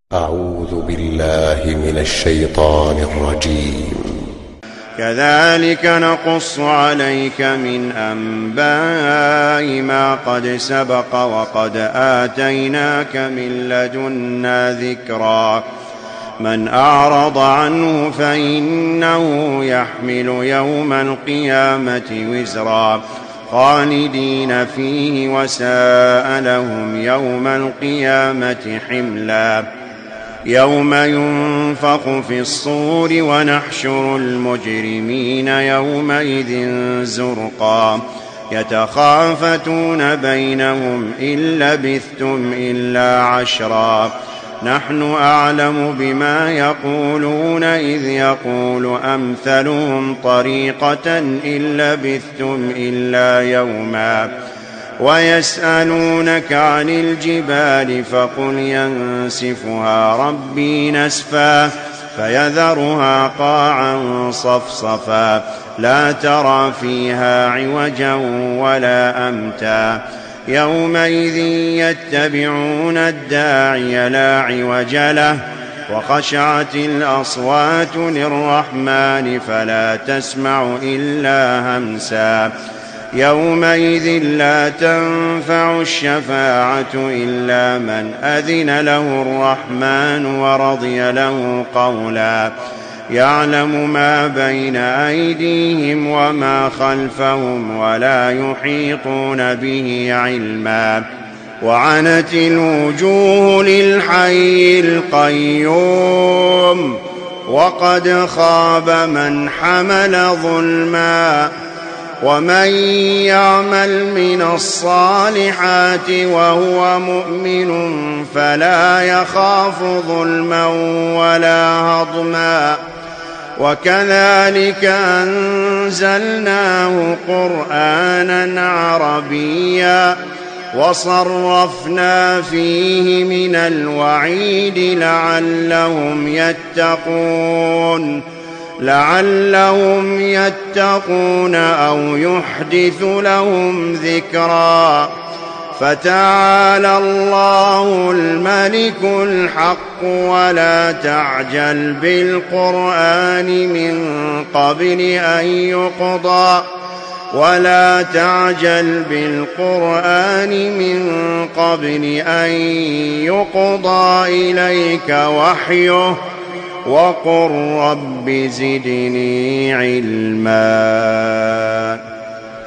أعوذ بالله من الشيطان الرجيم. كذلك نقص عليك من أنباء ما قد سبق وقد آتيناك من لدنا ذكرا. من أعرض عنه فإنه يحمل يوم القيامة وزرا خالدين فيه وساء لهم يوم القيامة حملا. يوم ينفخ في الصور ونحشر المجرمين يومئذ زرقا يتخافتون بينهم إن لبثتم إلا عشرا نحن أعلم بما يقولون إذ يقول أمثلهم طريقة إن لبثتم إلا يوما ويسألونك عن الجبال فقل ينسفها ربي نسفا فيذرها قاعا صفصفا لا ترى فيها عوجا ولا أمتا يومئذ يتبعون الداعي لا عوج له وخشعت الأصوات للرحمن فلا تسمع إلا همسا يومئذ لا تنفع الشفاعة إلا من أذن له الرحمن ورضي له قولا يعلم ما بين أيديهم وما خلفهم ولا يحيطون به علما وعنت الوجوه للحي القيوم وقد خاب من حمل ظلما ومن يعمل من الصالحات وهو مؤمن فلا يخاف ظلما ولا هضما وكذلك أنزلناه قرآنا عربيا وصرفنا فيه من الوعيد لعلهم يتقون أو يحدث لهم ذكرا فتعالى الله الملك الحق ولا تعجل بالقرآن من قبل أن يقضى إليك وحيه وقل رب زدني علما.